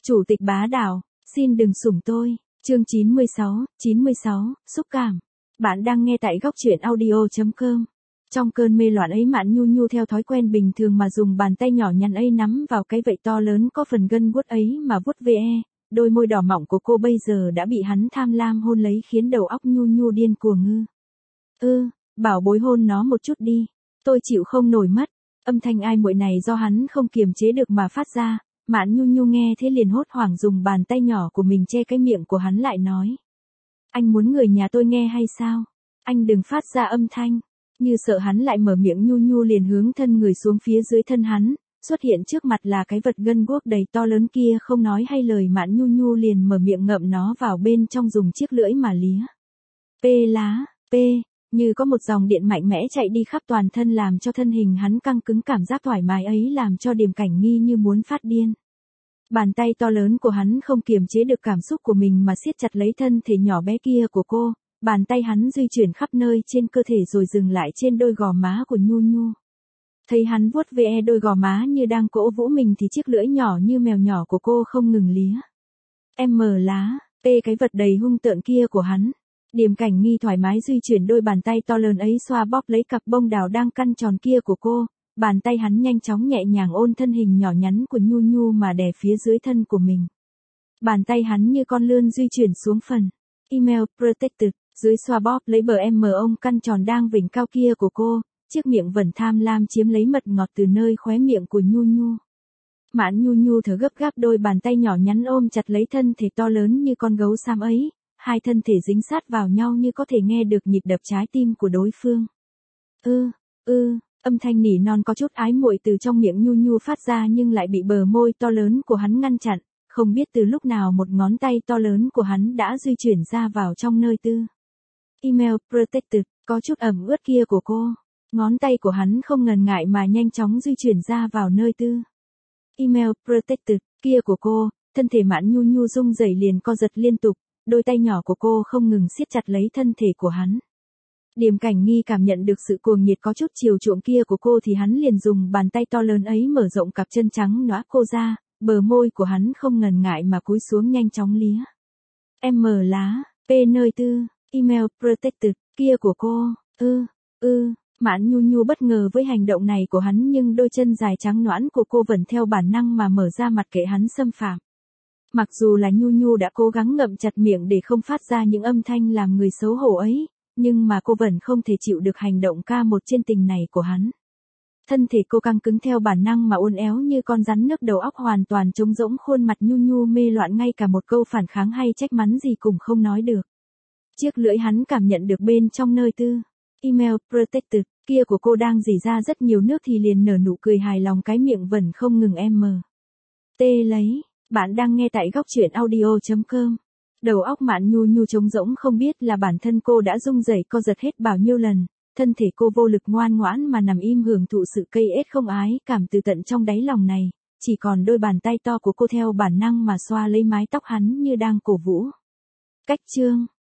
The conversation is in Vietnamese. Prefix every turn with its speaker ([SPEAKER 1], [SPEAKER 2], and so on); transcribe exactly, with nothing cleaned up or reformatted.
[SPEAKER 1] Chủ tịch bá đạo, xin đừng sủng tôi. Chương chín mươi sáu, chín mươi sáu, xúc cảm. Bạn đang nghe tại góc truyện audio chấm com. Trong cơn mê loạn ấy Mạn Nhu Nhu theo thói quen bình thường mà dùng bàn tay nhỏ nhắn ấy nắm vào cái vạy to lớn có phần gân guốc ấy mà vuốt ve. Đôi môi đỏ mọng của cô bây giờ đã bị hắn tham lam hôn lấy khiến đầu óc Nhu Nhu điên cuồng ngư. Ư, bảo bối hôn nó một chút đi. Tôi chịu không nổi mất. Âm thanh ai muội này do hắn không kiềm chế được mà phát ra. Mạn Nhu Nhu nghe thế liền hốt hoảng dùng bàn tay nhỏ của mình che cái miệng của hắn lại nói. Anh muốn người nhà tôi nghe hay sao? Anh đừng phát ra âm thanh. Như sợ hắn lại mở miệng Nhu Nhu liền hướng thân người xuống phía dưới thân hắn, xuất hiện trước mặt là cái vật gân guốc đầy to lớn kia không nói hay lời Mạn Nhu Nhu liền mở miệng ngậm nó vào bên trong dùng chiếc lưỡi mà lía. Pê lá, pê, như có một dòng điện mạnh mẽ chạy đi khắp toàn thân làm cho thân hình hắn căng cứng cảm giác thoải mái ấy làm cho Điềm Cảnh Nghi như muốn phát điên. Bàn tay to lớn của hắn không kiềm chế được cảm xúc của mình mà siết chặt lấy thân thể nhỏ bé kia của cô, bàn tay hắn di chuyển khắp nơi trên cơ thể rồi dừng lại trên đôi gò má của Nhu Nhu. Thấy hắn vuốt ve đôi gò má như đang cổ vũ mình thì chiếc lưỡi nhỏ như mèo nhỏ của cô không ngừng lía. Em mờ lá, tê cái vật đầy hung tợn kia của hắn. Điềm Cảnh Nghi thoải mái di chuyển đôi bàn tay to lớn ấy xoa bóp lấy cặp bông đào đang căn tròn kia của cô, bàn tay hắn nhanh chóng nhẹ nhàng ôn thân hình nhỏ nhắn của Nhu Nhu mà đè phía dưới thân của mình. Bàn tay hắn như con lươn di chuyển xuống phần email protected, dưới xoa bóp lấy bờ em mờ ông căn tròn đang vểnh cao kia của cô, chiếc miệng vẫn tham lam chiếm lấy mật ngọt từ nơi khóe miệng của Nhu Nhu. Mạn Nhu Nhu thở gấp gáp đôi bàn tay nhỏ nhắn ôm chặt lấy thân thể to lớn như con gấu xám ấy, hai thân thể dính sát vào nhau như có thể nghe được nhịp đập trái tim của đối phương. Ư, ư, âm thanh nỉ non có chút ái muội từ trong miệng Nhu Nhu phát ra nhưng lại bị bờ môi to lớn của hắn ngăn chặn, không biết từ lúc nào một ngón tay to lớn của hắn đã di chuyển ra vào trong nơi tư. Email protected, có chút ẩm ướt kia của cô. Ngón tay của hắn không ngần ngại mà nhanh chóng di chuyển ra vào nơi tư. Email protected, kia của cô, thân thể Mạn Nhu Nhu rung rẩy liền co giật liên tục, đôi tay nhỏ của cô không ngừng siết chặt lấy thân thể của hắn. Điềm Cảnh Nghi cảm nhận được sự cuồng nhiệt có chút chiều chuộng kia của cô thì hắn liền dùng bàn tay to lớn ấy mở rộng cặp chân trắng nõa cô ra, bờ môi của hắn không ngần ngại mà cúi xuống nhanh chóng lía. Em mờ lá, p nơi tư, email protected, kia của cô, ư, ư, Mạn Nhu Nhu bất ngờ với hành động này của hắn nhưng đôi chân dài trắng nõn của cô vẫn theo bản năng mà mở ra mặt kệ hắn xâm phạm. Mặc dù là Nhu Nhu đã cố gắng ngậm chặt miệng để không phát ra những âm thanh làm người xấu hổ ấy, nhưng mà cô vẫn không thể chịu được hành động ca một trên tình này của hắn. Thân thể cô căng cứng theo bản năng mà uốn éo như con rắn nước đầu óc hoàn toàn trống rỗng khuôn mặt Nhu Nhu mê loạn ngay cả một câu phản kháng hay trách mắng gì cũng không nói được. Chiếc lưỡi hắn cảm nhận được bên trong nơi tư. Email protected, kia của cô đang rỉ ra rất nhiều nước thì liền nở nụ cười hài lòng cái miệng vẫn không ngừng em mờ. Tê lấy, bạn đang nghe tại góc truyện audio chấm com. Đầu óc Mạn Nhu Nhu trống rỗng không biết là bản thân cô đã rung rẩy co giật hết bao nhiêu lần, thân thể cô vô lực ngoan ngoãn mà nằm im hưởng thụ sự cây ết không ái cảm từ tận trong đáy lòng này, chỉ còn đôi bàn tay to của cô theo bản năng mà xoa lấy mái tóc hắn như đang cổ vũ. Cách chương